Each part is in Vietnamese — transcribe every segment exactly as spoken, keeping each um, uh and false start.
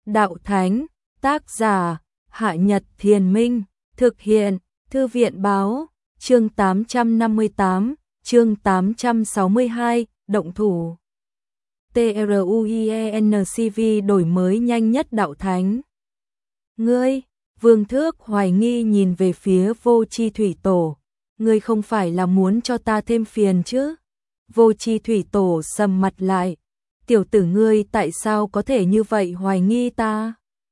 Đạo Thánh, tác giả, Hạ Nhật Thiền Minh, thực hiện, Thư viện Báo, chương tám trăm năm mươi tám, chương tám trăm sáu mươi hai, động thủ. TRUIENCV đổi mới nhanh nhất Đạo Thánh. Ngươi, Vương Thước hoài nghi nhìn về phía Vô Chi Thủy Tổ, ngươi không phải là muốn cho ta thêm phiền chứ? Vô Chi Thủy Tổ sầm mặt lại, tiểu tử ngươi tại sao có thể như vậy hoài nghi ta?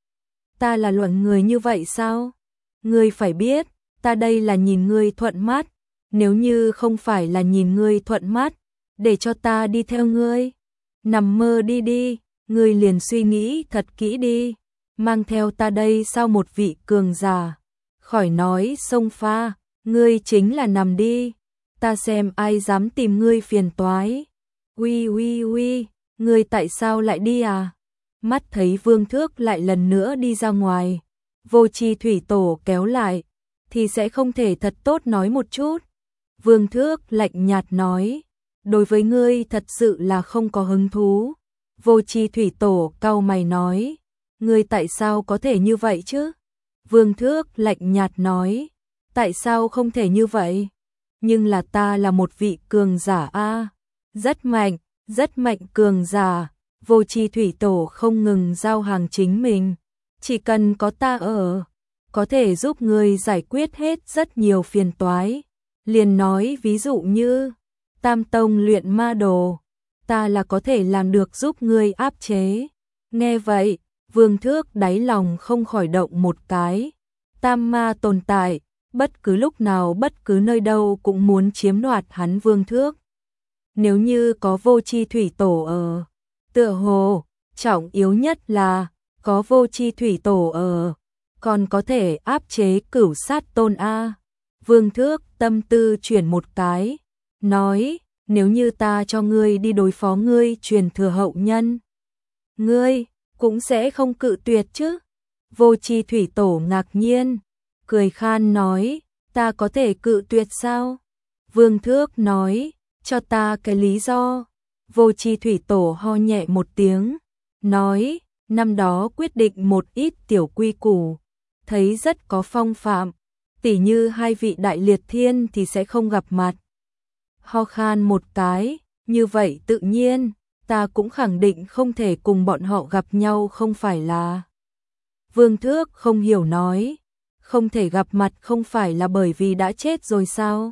Ta là luận người như vậy sao? Ngươi phải biết, ta đây là nhìn ngươi thuận mắt, nếu như không phải là nhìn ngươi thuận mắt, để cho ta đi theo ngươi. Nằm mơ đi đi, ngươi liền suy nghĩ thật kỹ đi, mang theo ta đây sau một vị cường giả. Khỏi nói sông pha, ngươi chính là nằm đi, ta xem ai dám tìm ngươi phiền toái. Uy uy uy, ngươi tại sao lại đi à? Mắt thấy Vương Thước lại lần nữa đi ra ngoài, Vô Chi Thủy Tổ kéo lại, thì sẽ không thể thật tốt nói một chút. Vương Thước lạnh nhạt nói, đối với ngươi thật sự là không có hứng thú. Vô Chi Thủy Tổ cau mày nói, ngươi tại sao có thể như vậy chứ? Vương Thước lạnh nhạt nói, tại sao không thể như vậy? Nhưng là ta là một vị cường giả a, rất mạnh, rất mạnh cường giả. Vô Chi Thủy Tổ không ngừng giao hàng chính mình, chỉ cần có ta ở, có thể giúp ngươi giải quyết hết rất nhiều phiền toái. Liền nói ví dụ như Tam Tông luyện ma đồ, ta là có thể làm được giúp ngươi áp chế. Nghe vậy, Vương Thước đáy lòng không khỏi động một cái. Tam ma tồn tại, bất cứ lúc nào bất cứ nơi đâu cũng muốn chiếm đoạt hắn Vương Thước. Nếu như có Vô Chi Thủy Tổ ở, tựa hồ, trọng yếu nhất là có Vô Chi Thủy Tổ ở, còn có thể áp chế Cửu Sát Tôn a. Vương Thước tâm tư chuyển một cái, nói, nếu như ta cho ngươi đi đối phó ngươi truyền thừa hậu nhân, ngươi cũng sẽ không cự tuyệt chứ? Vô Chi Thủy Tổ ngạc nhiên, cười khan nói, ta có thể cự tuyệt sao? Vương Thước nói, cho ta cái lý do. Vô Chi Thủy Tổ ho nhẹ một tiếng, nói, năm đó quyết định một ít tiểu quy củ, thấy rất có phong phạm, tỉ như hai vị đại liệt thiên thì sẽ không gặp mặt. Ho khan một cái, như vậy tự nhiên, ta cũng khẳng định không thể cùng bọn họ gặp nhau không phải là. Vương Thước không hiểu nói, không thể gặp mặt không phải là bởi vì đã chết rồi sao?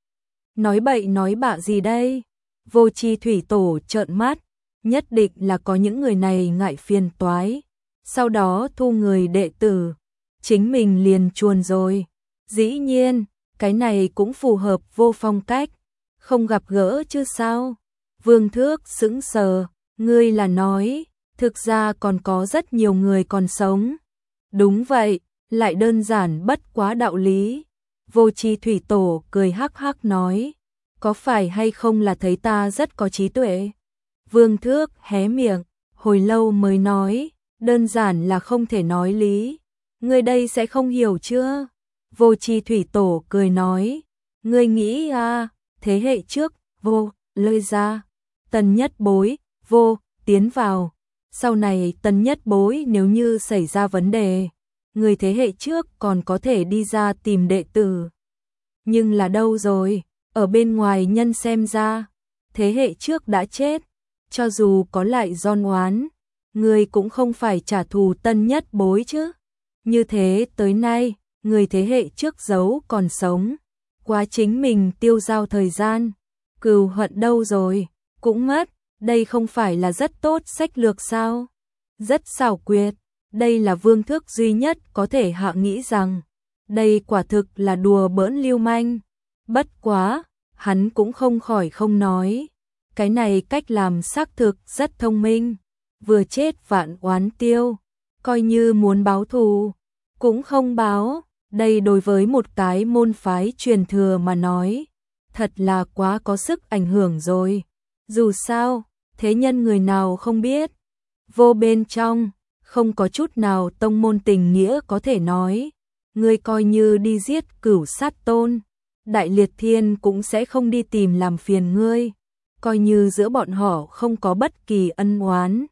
Nói bậy nói bạ gì đây? Vô Chi Thủy Tổ trợn mắt, nhất định là có những người này ngại phiền toái, sau đó thu người đệ tử, chính mình liền chuồn rồi. Dĩ nhiên, cái này cũng phù hợp Vô Phong cách, không gặp gỡ chứ sao? Vương Thước sững sờ, ngươi là nói, thực ra còn có rất nhiều người còn sống. Đúng vậy, lại đơn giản bất quá đạo lý. Vô Chi Thủy Tổ cười hắc hắc nói, có phải hay không là thấy ta rất có trí tuệ? Vương Thước hé miệng, hồi lâu mới nói, đơn giản là không thể nói lý. Ngươi đây sẽ không hiểu chưa? Vô Chi Thủy Tổ cười nói, ngươi nghĩ à, thế hệ trước, vô, lơi ra, tần nhất bối, vô, tiến vào. Sau này tần nhất bối nếu như xảy ra vấn đề, người thế hệ trước còn có thể đi ra tìm đệ tử. Nhưng là đâu rồi? Ở bên ngoài nhân xem ra, thế hệ trước đã chết, cho dù có lại giòn oán, người cũng không phải trả thù tân nhất bối chứ. Như thế tới nay, người thế hệ trước giấu còn sống, quá chính mình tiêu dao thời gian, cừu hận đâu rồi, cũng mất, đây không phải là rất tốt sách lược sao? Rất xảo quyệt, đây là Vương Thước duy nhất có thể hạ nghĩ rằng, đây quả thực là đùa bỡn lưu manh. Bất quá, hắn cũng không khỏi không nói, cái này cách làm xác thực rất thông minh, vừa chết vạn oán tiêu, coi như muốn báo thù, cũng không báo, đây đối với một cái môn phái truyền thừa mà nói, thật là quá có sức ảnh hưởng rồi. Dù sao, thế nhân người nào không biết, vô bên trong, không có chút nào tông môn tình nghĩa có thể nói, ngươi coi như đi giết Cửu Sát Tôn, Đại Liệt Thiên cũng sẽ không đi tìm làm phiền ngươi, coi như giữa bọn họ không có bất kỳ ân oán,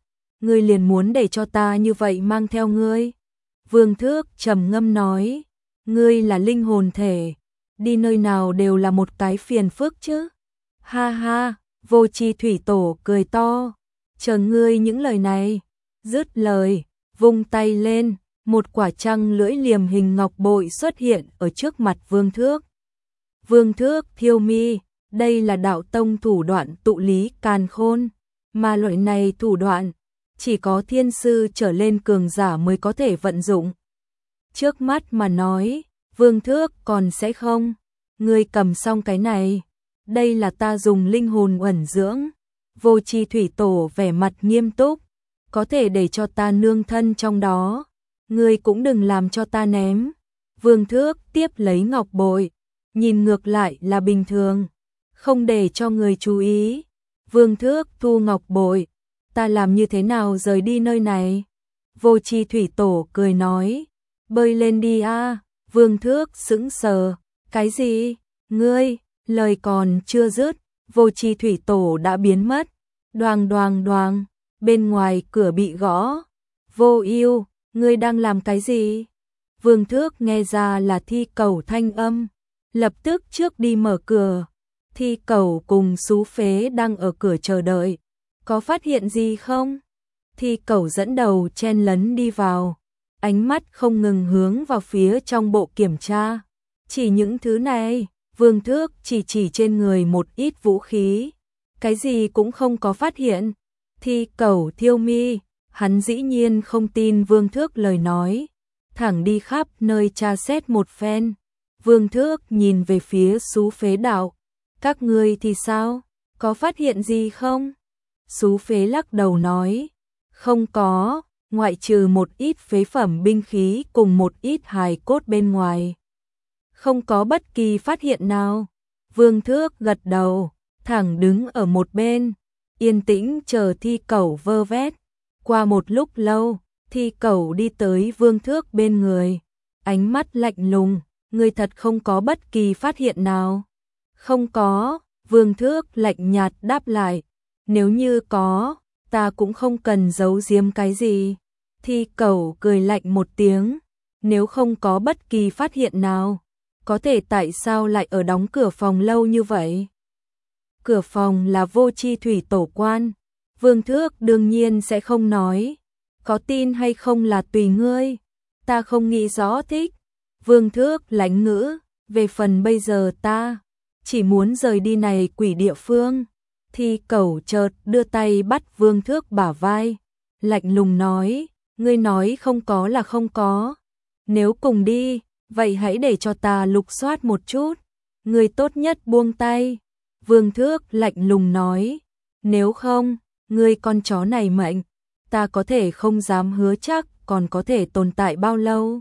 ngươi liền muốn để cho ta như vậy mang theo ngươi. Vương Thước trầm ngâm nói, ngươi là linh hồn thể, đi nơi nào đều là một cái phiền phức chứ. Ha ha, Vô Chi Thủy Tổ cười to, chờ ngươi những lời này. Dứt lời, vung tay lên, một quả trăng lưỡi liềm hình ngọc bội xuất hiện ở trước mặt Vương Thước. Vương Thước thiêu mi, đây là đạo tông thủ đoạn tụ lý càn khôn, mà loại này thủ đoạn chỉ có thiên sư trở lên cường giả mới có thể vận dụng. Trước mắt mà nói, Vương Thước còn sẽ không. Ngươi cầm xong cái này, đây là ta dùng linh hồn ẩn dưỡng. Vô Chi Thủy Tổ vẻ mặt nghiêm túc, có thể để cho ta nương thân trong đó, ngươi cũng đừng làm cho ta ném. Vương Thước tiếp lấy ngọc bội, nhìn ngược lại là bình thường, không để cho người chú ý. Vương Thước thu ngọc bội, ta làm như thế nào rời đi nơi này? Vô Chi Thủy Tổ cười nói, bơi lên đi a. Vương Thước sững sờ, cái gì? Ngươi? Lời còn chưa dứt, Vô Chi Thủy Tổ đã biến mất. Đoàng đoàng đoàng, bên ngoài cửa bị gõ. Vô Ưu, ngươi đang làm cái gì? Vương Thước nghe ra là Thi Cẩu thanh âm, lập tức trước đi mở cửa. Thi Cẩu cùng Sú Phế đang ở cửa chờ đợi, có phát hiện gì không? Thi Cẩu dẫn đầu chen lấn đi vào, ánh mắt không ngừng hướng vào phía trong bộ kiểm tra. Chỉ những thứ này, Vương Thước chỉ chỉ trên người một ít vũ khí, cái gì cũng không có phát hiện. Thi Cẩu thiêu mi, hắn dĩ nhiên không tin Vương Thước lời nói, thẳng đi khắp nơi tra xét một phen. Vương Thước nhìn về phía Sú Phế đạo, các ngươi thì sao, có phát hiện gì không? Sú Phế lắc đầu nói, không có, ngoại trừ một ít phế phẩm binh khí cùng một ít hài cốt bên ngoài, không có bất kỳ phát hiện nào. Vương Thước gật đầu, thẳng đứng ở một bên, yên tĩnh chờ Thi Cẩu vơ vét. Qua một lúc lâu, Thi Cẩu đi tới Vương Thước bên người, ánh mắt lạnh lùng, ngươi thật không có bất kỳ phát hiện nào? Không có, Vương Thước lạnh nhạt đáp lại, nếu như có, ta cũng không cần giấu giếm cái gì. Thi Cẩu cười lạnh một tiếng, nếu không có bất kỳ phát hiện nào, có thể tại sao lại ở đóng cửa phòng lâu như vậy? Cửa phòng là Vô Chi Thủy Tổ quan, Vương Thước đương nhiên sẽ không nói, có tin hay không là tùy ngươi, ta không nghĩ rõ thích. Vương Thước lãnh ngữ, về phần bây giờ ta chỉ muốn rời đi này quỷ địa phương. Thi Cẩu chợt đưa tay bắt Vương Thước bả vai, lạnh lùng nói, ngươi nói không có là không có, nếu cùng đi, vậy hãy để cho ta lục soát một chút, ngươi tốt nhất buông tay. Vương Thước lạnh lùng nói, nếu không, ngươi con chó này mệnh, ta có thể không dám hứa chắc còn có thể tồn tại bao lâu.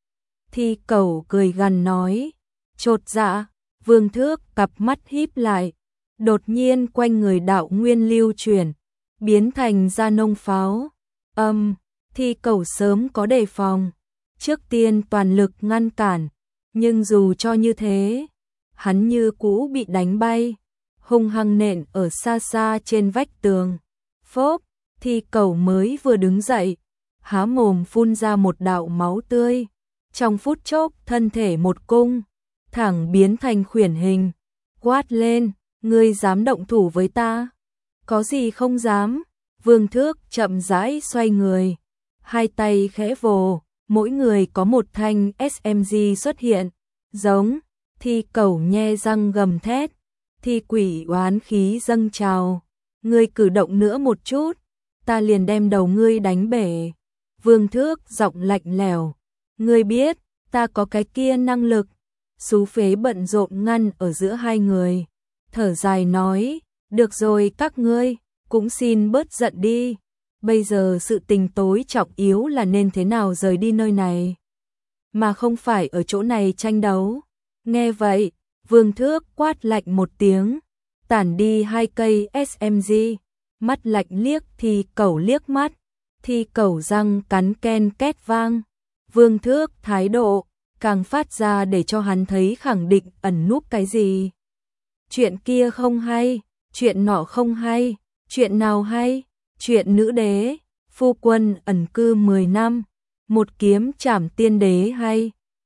Thi Cẩu cười gằn nói, chột dạ. Vương Thước cặp mắt híp lại, đột nhiên quanh người đạo nguyên lưu chuyển, biến thành ra nông pháo. Âm, um, Thi Cẩu sớm có đề phòng, trước tiên toàn lực ngăn cản, nhưng dù cho như thế, hắn như cũ bị đánh bay, hung hăng nện ở xa xa trên vách tường. Phốp, Thi Cẩu mới vừa đứng dậy, há mồm phun ra một đạo máu tươi, trong phút chốc thân thể một cung, thẳng biến thành khuyển hình, quát lên, ngươi dám động thủ với ta? Có gì không dám? Vương Thước chậm rãi xoay người, hai tay khẽ vồ, mỗi người có một thanh ét em giê xuất hiện, giống. Thi Cẩu nhe răng gầm thét, Thi Quỷ oán khí dâng trào, ngươi cử động nữa một chút, ta liền đem đầu ngươi đánh bể. Vương Thước giọng lạnh lẽo, ngươi biết, ta có cái kia năng lực. Sú Phế bận rộn ngăn ở giữa hai người, thở dài nói, được rồi các ngươi, cũng xin bớt giận đi, bây giờ sự tình tối trọng yếu là nên thế nào rời đi nơi này, mà không phải ở chỗ này tranh đấu. Nghe vậy, Vương Thước quát lạnh một tiếng, tản đi hai cây ét em giê, mắt lạnh liếc Thi Cẩu liếc mắt, Thi Cẩu răng cắn ken két vang. Vương Thước thái độ càng phát ra để cho hắn thấy khẳng định ẩn núp cái gì. Chuyện kia không hay, chuyện nọ không hay, chuyện nào hay, chuyện nữ đế. Phu quân ẩn cư mười năm, một kiếm trảm tiên đế hay